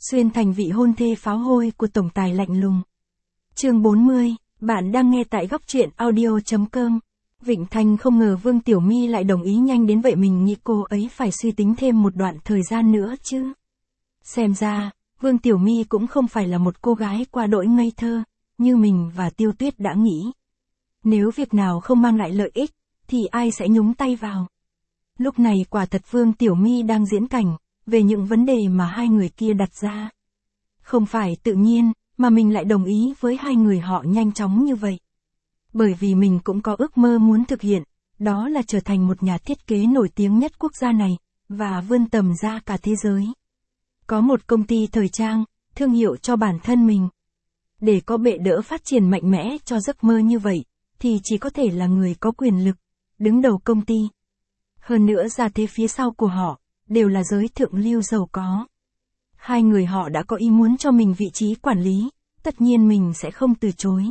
xuyên thành vị hôn thê pháo hôi của tổng tài lạnh lùng. Chương 40, bạn đang nghe tại góc truyện audio.com. Vịnh Thanh không ngờ Vương Tiểu My lại đồng ý nhanh đến vậy, mình nghĩ cô ấy phải suy tính thêm một đoạn thời gian nữa chứ. Xem ra, Vương Tiểu My cũng không phải là một cô gái quá đỗi ngây thơ, như mình và Tiêu Tuyết đã nghĩ. Nếu việc nào không mang lại lợi ích, thì ai sẽ nhúng tay vào. Lúc này quả thật Vương Tiểu My đang diễn cảnh, về những vấn đề mà hai người kia đặt ra. Không phải tự nhiên, mà mình lại đồng ý với hai người họ nhanh chóng như vậy. Bởi vì mình cũng có ước mơ muốn thực hiện, đó là trở thành một nhà thiết kế nổi tiếng nhất quốc gia này, và vươn tầm ra cả thế giới. Có một công ty thời trang, thương hiệu cho bản thân mình. Để có bệ đỡ phát triển mạnh mẽ cho giấc mơ như vậy, thì chỉ có thể là người có quyền lực, đứng đầu công ty. Hơn nữa ra thế phía sau của họ, đều là giới thượng lưu giàu có. Hai người họ đã có ý muốn cho mình vị trí quản lý, tất nhiên mình sẽ không từ chối.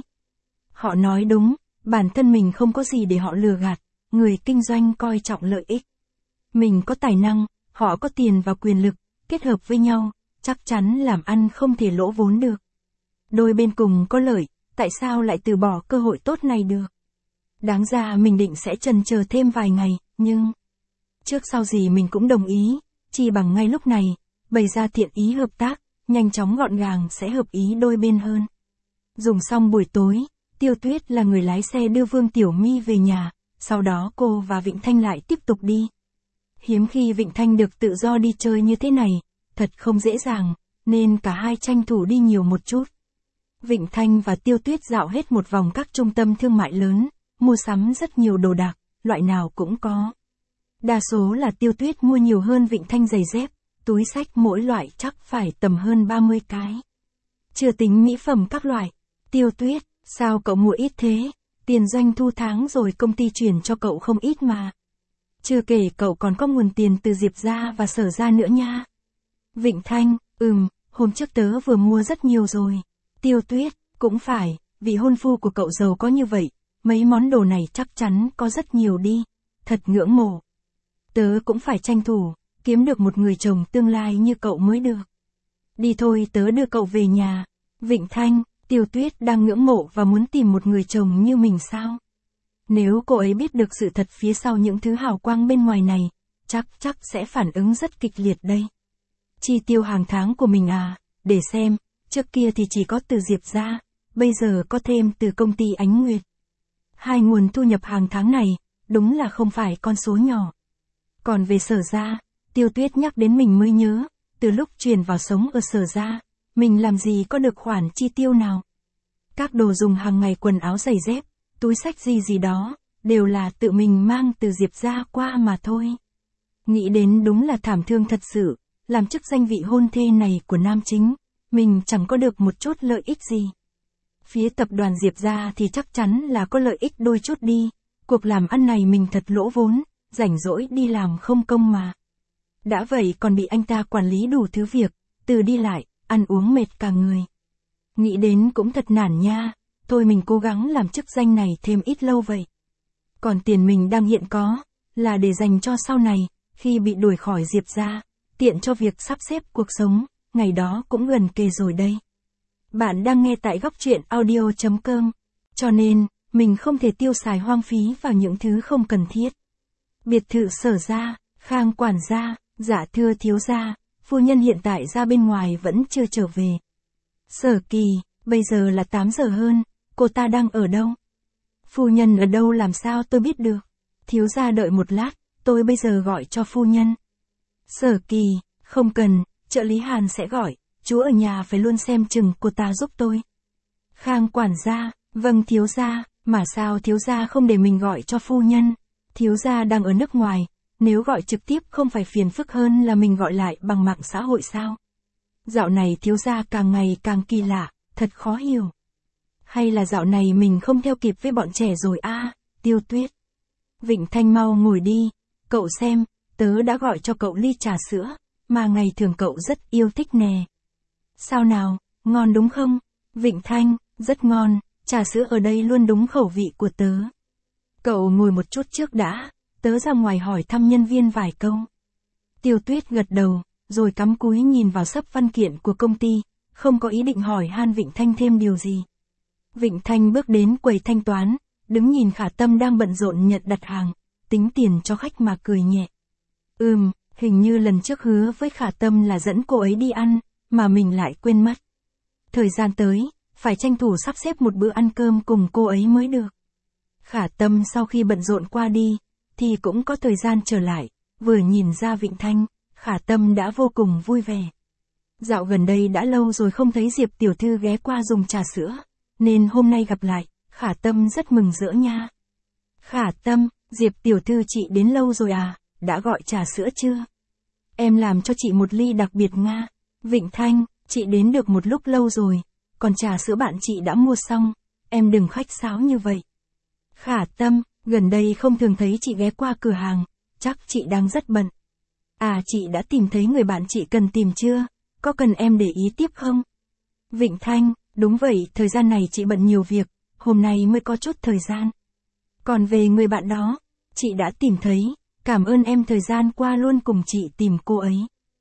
Họ nói đúng, bản thân mình không có gì để họ lừa gạt, người kinh doanh coi trọng lợi ích. Mình có tài năng, họ có tiền và quyền lực, kết hợp với nhau, chắc chắn làm ăn không thể lỗ vốn được. Đôi bên cùng có lợi, tại sao lại từ bỏ cơ hội tốt này được? Đáng ra mình định sẽ chần chờ thêm vài ngày, nhưng trước sau gì mình cũng đồng ý, chỉ bằng ngay lúc này, bày ra thiện ý hợp tác, nhanh chóng gọn gàng sẽ hợp ý đôi bên hơn. Dùng xong buổi tối, Tiêu Tuyết là người lái xe đưa Vương Tiểu My về nhà, sau đó cô và Vịnh Thanh lại tiếp tục đi. Hiếm khi Vịnh Thanh được tự do đi chơi như thế này, thật không dễ dàng, nên cả hai tranh thủ đi nhiều một chút. Vịnh Thanh và Tiêu Tuyết dạo hết một vòng các trung tâm thương mại lớn, mua sắm rất nhiều đồ đạc, loại nào cũng có. Đa số là Tiêu Tuyết mua nhiều hơn Vịnh Thanh giày dép, túi xách mỗi loại chắc phải tầm hơn 30 cái. Chưa tính mỹ phẩm các loại. Tiêu Tuyết, sao cậu mua ít thế? Tiền doanh thu tháng rồi công ty chuyển cho cậu không ít mà. Chưa kể cậu còn có nguồn tiền từ Diệp gia và Sở gia nữa nha. Vịnh Thanh, hôm trước tớ vừa mua rất nhiều rồi. Tiêu Tuyết, cũng phải, vì hôn phu của cậu giàu có như vậy, mấy món đồ này chắc chắn có rất nhiều đi. Thật ngưỡng mộ. Tớ cũng phải tranh thủ, kiếm được một người chồng tương lai như cậu mới được. Đi thôi, tớ đưa cậu về nhà. Vịnh Thanh, Tiêu Tuyết đang ngưỡng mộ và muốn tìm một người chồng như mình sao? Nếu cô ấy biết được sự thật phía sau những thứ hào quang bên ngoài này, chắc sẽ phản ứng rất kịch liệt đây. Chi tiêu hàng tháng của mình à, để xem, trước kia thì chỉ có từ Diệp gia, bây giờ có thêm từ công ty Ánh Nguyệt. Hai nguồn thu nhập hàng tháng này, đúng là không phải con số nhỏ. Còn về Sở gia, Tiêu Tuyết nhắc đến mình mới nhớ, từ lúc chuyển vào sống ở Sở gia, mình làm gì có được khoản chi tiêu nào. Các đồ dùng hàng ngày, quần áo, giày dép, túi xách gì đó, đều là tự mình mang từ Diệp gia qua mà thôi. Nghĩ đến đúng là thảm thương thật sự, làm chức danh vị hôn thê này của nam chính, mình chẳng có được một chút lợi ích gì. Phía tập đoàn Diệp gia thì chắc chắn là có lợi ích đôi chút đi, cuộc làm ăn này mình thật lỗ vốn, rảnh rỗi đi làm không công mà. Đã vậy còn bị anh ta quản lý đủ thứ việc, từ đi lại, ăn uống mệt cả người. Nghĩ đến cũng thật nản nha, thôi mình cố gắng làm chức danh này thêm ít lâu vậy. Còn tiền mình đang hiện có, là để dành cho sau này, khi bị đuổi khỏi Diệp gia, tiện cho việc sắp xếp cuộc sống, ngày đó cũng gần kề rồi đây. Bạn đang nghe tại góc truyện audio.com, cho nên, mình không thể tiêu xài hoang phí vào những thứ không cần thiết. Biệt thự Sở gia, Khang quản gia, dạ thưa thiếu gia, phu nhân hiện tại ra bên ngoài vẫn chưa trở về. Sở Kỳ, bây giờ là 8 giờ hơn, cô ta đang ở đâu? Phu nhân ở đâu làm sao tôi biết được? Thiếu gia đợi một lát, tôi bây giờ gọi cho phu nhân. Sở Kỳ, không cần, trợ lý Hàn sẽ gọi, chú ở nhà phải luôn xem chừng cô ta giúp tôi. Khang quản gia, vâng thiếu gia, mà sao thiếu gia không để mình gọi cho phu nhân? Thiếu gia đang ở nước ngoài, nếu gọi trực tiếp không phải phiền phức hơn là mình gọi lại bằng mạng xã hội sao? Dạo này thiếu gia càng ngày càng kỳ lạ, thật khó hiểu. Hay là dạo này mình không theo kịp với bọn trẻ rồi à, Tiêu Tuyết. Vịnh Thanh mau ngồi đi, cậu xem, tớ đã gọi cho cậu ly trà sữa, mà ngày thường cậu rất yêu thích nè. Sao nào, ngon đúng không? Vịnh Thanh, rất ngon, trà sữa ở đây luôn đúng khẩu vị của tớ. Cậu ngồi một chút trước đã, tớ ra ngoài hỏi thăm nhân viên vài câu. Tiêu Tuyết gật đầu, rồi cắm cúi nhìn vào sấp văn kiện của công ty, không có ý định hỏi han Vịnh Thanh thêm điều gì. Vịnh Thanh bước đến quầy thanh toán, đứng nhìn Khả Tâm đang bận rộn nhận đặt hàng, tính tiền cho khách mà cười nhẹ. Hình như lần trước hứa với Khả Tâm là dẫn cô ấy đi ăn, mà mình lại quên mất. Thời gian tới, phải tranh thủ sắp xếp một bữa ăn cơm cùng cô ấy mới được. Khả Tâm sau khi bận rộn qua đi, thì cũng có thời gian trở lại, vừa nhìn ra Vịnh Thanh, Khả Tâm đã vô cùng vui vẻ. Dạo gần đây đã lâu rồi không thấy Diệp tiểu thư ghé qua dùng trà sữa, nên hôm nay gặp lại, Khả Tâm rất mừng rỡ nha. Khả Tâm, Diệp tiểu thư chị đến lâu rồi à, đã gọi trà sữa chưa? Em làm cho chị một ly đặc biệt nga. Vịnh Thanh, chị đến được một lúc lâu rồi, còn trà sữa bạn chị đã mua xong, em đừng khách sáo như vậy. Khả Tâm, gần đây không thường thấy chị ghé qua cửa hàng, chắc chị đang rất bận. À, chị đã tìm thấy người bạn chị cần tìm chưa? Có cần em để ý tiếp không? Vịnh Thanh, đúng vậy, thời gian này chị bận nhiều việc, hôm nay mới có chút thời gian. Còn về người bạn đó, chị đã tìm thấy, cảm ơn em thời gian qua luôn cùng chị tìm cô ấy.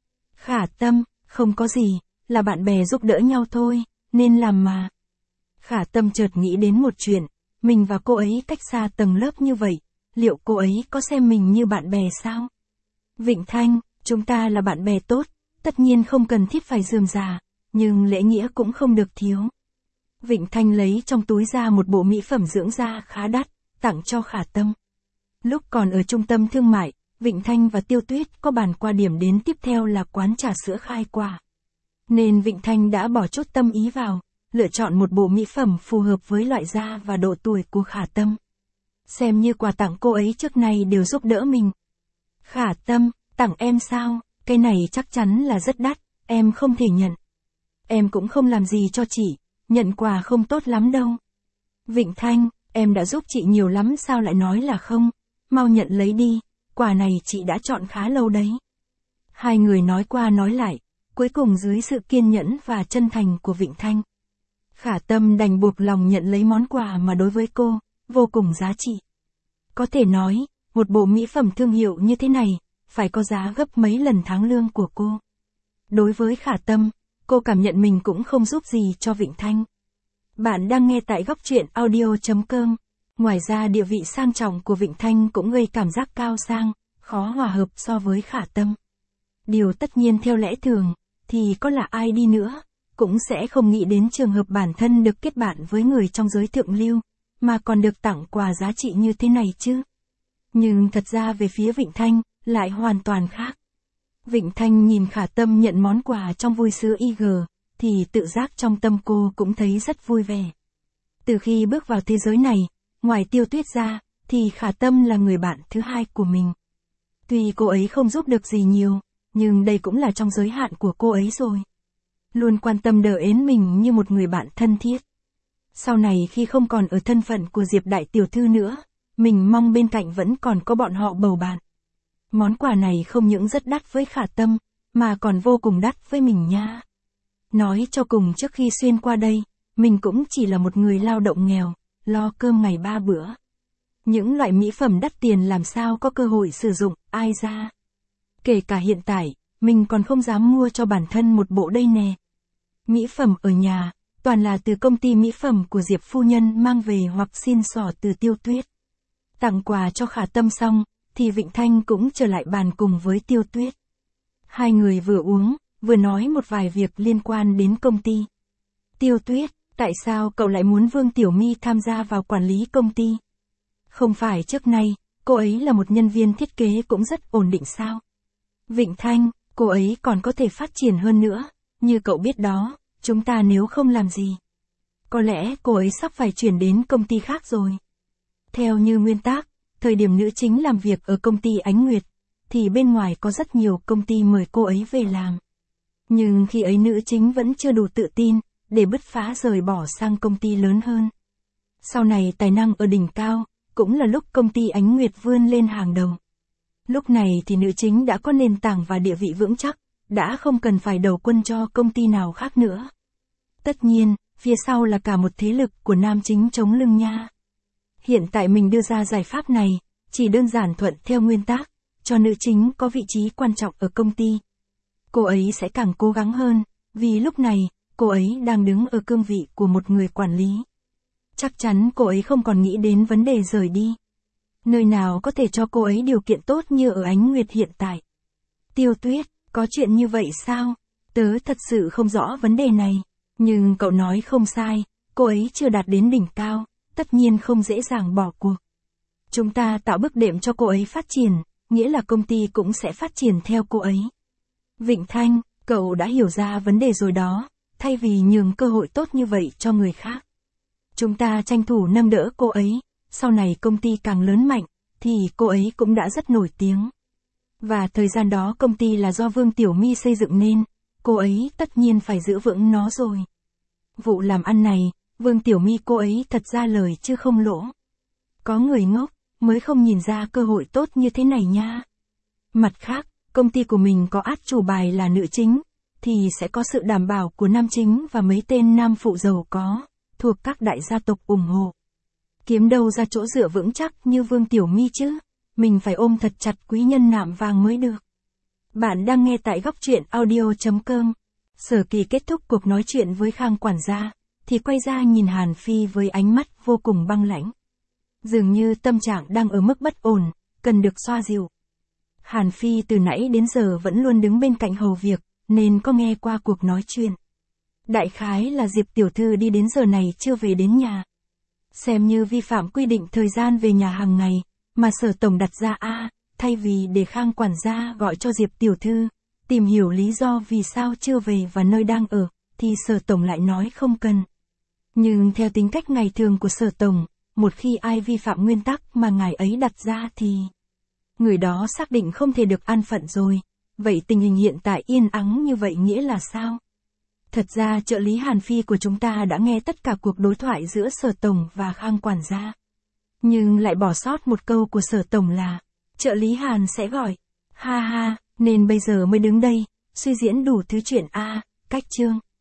Khả Tâm, không có gì, là bạn bè giúp đỡ nhau thôi, nên làm mà. Khả Tâm chợt nghĩ đến một chuyện, mình và cô ấy cách xa tầng lớp như vậy, liệu cô ấy có xem mình như bạn bè sao? Vịnh Thanh, chúng ta là bạn bè tốt, tất nhiên không cần thiết phải rườm rà, nhưng lễ nghĩa cũng không được thiếu. Vịnh Thanh lấy trong túi ra một bộ mỹ phẩm dưỡng da khá đắt, tặng cho Khả Tâm. Lúc còn ở trung tâm thương mại, Vịnh Thanh và Tiêu Tuyết có bàn qua điểm đến tiếp theo là quán trà sữa Khai Quả. Nên Vịnh Thanh đã bỏ chút tâm ý vào, lựa chọn một bộ mỹ phẩm phù hợp với loại da và độ tuổi của Khả Tâm. Xem như quà tặng cô ấy trước nay đều giúp đỡ mình. Khả Tâm, tặng em sao? Cái này chắc chắn là rất đắt, em không thể nhận. Em cũng không làm gì cho chị, nhận quà không tốt lắm đâu. Vịnh Thanh, em đã giúp chị nhiều lắm sao lại nói là không? Mau nhận lấy đi, quà này chị đã chọn khá lâu đấy. Hai người nói qua nói lại, cuối cùng dưới sự kiên nhẫn và chân thành của Vịnh Thanh, Khả Tâm đành buộc lòng nhận lấy món quà mà đối với cô, vô cùng giá trị. Có thể nói, một bộ mỹ phẩm thương hiệu như thế này, phải có giá gấp mấy lần tháng lương của cô. Đối với Khả Tâm, cô cảm nhận mình cũng không giúp gì cho Vịnh Thanh. Bạn đang nghe tại góc truyện audio.com. Ngoài ra địa vị sang trọng của Vịnh Thanh cũng gây cảm giác cao sang, khó hòa hợp so với Khả Tâm. Điều tất nhiên theo lẽ thường, thì có là ai đi nữa, cũng sẽ không nghĩ đến trường hợp bản thân được kết bạn với người trong giới thượng lưu, mà còn được tặng quà giá trị như thế này chứ. Nhưng thật ra về phía Vịnh Thanh, lại hoàn toàn khác. Vịnh Thanh nhìn Khả Tâm nhận món quà trong vui sữa IG, thì tự giác trong tâm cô cũng thấy rất vui vẻ. Từ khi bước vào thế giới này, ngoài Tiêu Tuyết ra, thì Khả Tâm là người bạn thứ hai của mình. Tuy cô ấy không giúp được gì nhiều, nhưng đây cũng là trong giới hạn của cô ấy rồi. Luôn quan tâm đỡ ến mình như một người bạn thân thiết. Sau này khi không còn ở thân phận của Diệp đại tiểu thư nữa, mình mong bên cạnh vẫn còn có bọn họ bầu bạn. Món quà này không những rất đắt với Khả Tâm, mà còn vô cùng đắt với mình nha. Nói cho cùng trước khi xuyên qua đây, mình cũng chỉ là một người lao động nghèo, lo cơm ngày 3 bữa. Những loại mỹ phẩm đắt tiền làm sao có cơ hội sử dụng, ai ra. Kể cả hiện tại, mình còn không dám mua cho bản thân một bộ đây nè. Mỹ phẩm ở nhà, toàn là từ công ty mỹ phẩm của Diệp phu nhân mang về hoặc xin xỏ từ Tiêu Tuyết. Tặng quà cho Khả Tâm xong, thì Vịnh Thanh cũng trở lại bàn cùng với Tiêu Tuyết. Hai người vừa uống, vừa nói một vài việc liên quan đến công ty. Tiêu Tuyết, tại sao cậu lại muốn Vương Tiểu My tham gia vào quản lý công ty? Không phải trước nay, cô ấy là một nhân viên thiết kế cũng rất ổn định sao? Vịnh Thanh, cô ấy còn có thể phát triển hơn nữa, như cậu biết đó, chúng ta nếu không làm gì. Có lẽ cô ấy sắp phải chuyển đến công ty khác rồi. Theo như nguyên tắc, thời điểm nữ chính làm việc ở công ty Ánh Nguyệt, thì bên ngoài có rất nhiều công ty mời cô ấy về làm. Nhưng khi ấy nữ chính vẫn chưa đủ tự tin, để bứt phá rời bỏ sang công ty lớn hơn. Sau này tài năng ở đỉnh cao, cũng là lúc công ty Ánh Nguyệt vươn lên hàng đầu. Lúc này thì nữ chính đã có nền tảng và địa vị vững chắc, đã không cần phải đầu quân cho công ty nào khác nữa. Tất nhiên, phía sau là cả một thế lực của nam chính chống lưng nha. Hiện tại mình đưa ra giải pháp này, chỉ đơn giản thuận theo nguyên tắc, cho nữ chính có vị trí quan trọng ở công ty. cô ấy sẽ càng cố gắng hơn, vì lúc này, cô ấy đang đứng ở cương vị của một người quản lý. Chắc chắn cô ấy không còn nghĩ đến vấn đề rời đi. Nơi nào có thể cho cô ấy điều kiện tốt như ở Ánh Nguyệt hiện tại. Tiêu Tuyết, có chuyện như vậy sao? Tớ thật sự không rõ vấn đề này. Nhưng cậu nói không sai, cô ấy chưa đạt đến đỉnh cao, tất nhiên không dễ dàng bỏ cuộc. Chúng ta tạo bước đệm cho cô ấy phát triển, nghĩa là công ty cũng sẽ phát triển theo cô ấy. Vịnh Thanh, cậu đã hiểu ra vấn đề rồi đó, thay vì nhường cơ hội tốt như vậy cho người khác. Chúng ta tranh thủ nâng đỡ cô ấy, sau này công ty càng lớn mạnh, thì cô ấy cũng đã rất nổi tiếng. Và thời gian đó công ty là do Vương Tiểu My xây dựng nên, cô ấy tất nhiên phải giữ vững nó rồi. Vụ làm ăn này, Vương Tiểu My cô ấy thật ra lời chứ không lỗ. Có người ngốc, mới không nhìn ra cơ hội tốt như thế này nha. Mặt khác, công ty của mình có át chủ bài là nữ chính, thì sẽ có sự đảm bảo của nam chính và mấy tên nam phụ giàu có, thuộc các đại gia tộc ủng hộ. Kiếm đâu ra chỗ dựa vững chắc như Vương Tiểu My chứ, mình phải ôm thật chặt quý nhân nạm vàng mới được. Bạn đang nghe tại góc truyện audio.com. Sở Kỳ kết thúc cuộc nói chuyện với Khang quản gia, thì quay ra nhìn Hàn Phi với ánh mắt vô cùng băng lãnh. Dường như tâm trạng đang ở mức bất ổn, cần được xoa dịu. Hàn Phi từ nãy đến giờ vẫn luôn đứng bên cạnh hầu việc, nên có nghe qua cuộc nói chuyện. Đại khái là Diệp tiểu thư đi đến giờ này chưa về đến nhà. Xem như vi phạm quy định thời gian về nhà hàng ngày, mà Sở tổng đặt ra thay vì để Khang quản gia gọi cho Diệp tiểu thư, tìm hiểu lý do vì sao chưa về và nơi đang ở, thì Sở tổng lại nói không cần. Nhưng theo tính cách ngày thường của Sở tổng, một khi ai vi phạm nguyên tắc mà ngài ấy đặt ra thì người đó xác định không thể được an phận rồi. Vậy tình hình hiện tại yên ắng như vậy nghĩa là sao? Thật ra trợ lý Hàn Phi của chúng ta đã nghe tất cả cuộc đối thoại giữa Sở tổng và Khang quản gia. Nhưng lại bỏ sót một câu của Sở tổng là, trợ lý Hàn sẽ gọi. Ha ha, nên bây giờ mới đứng đây, suy diễn đủ thứ chuyện cách chương.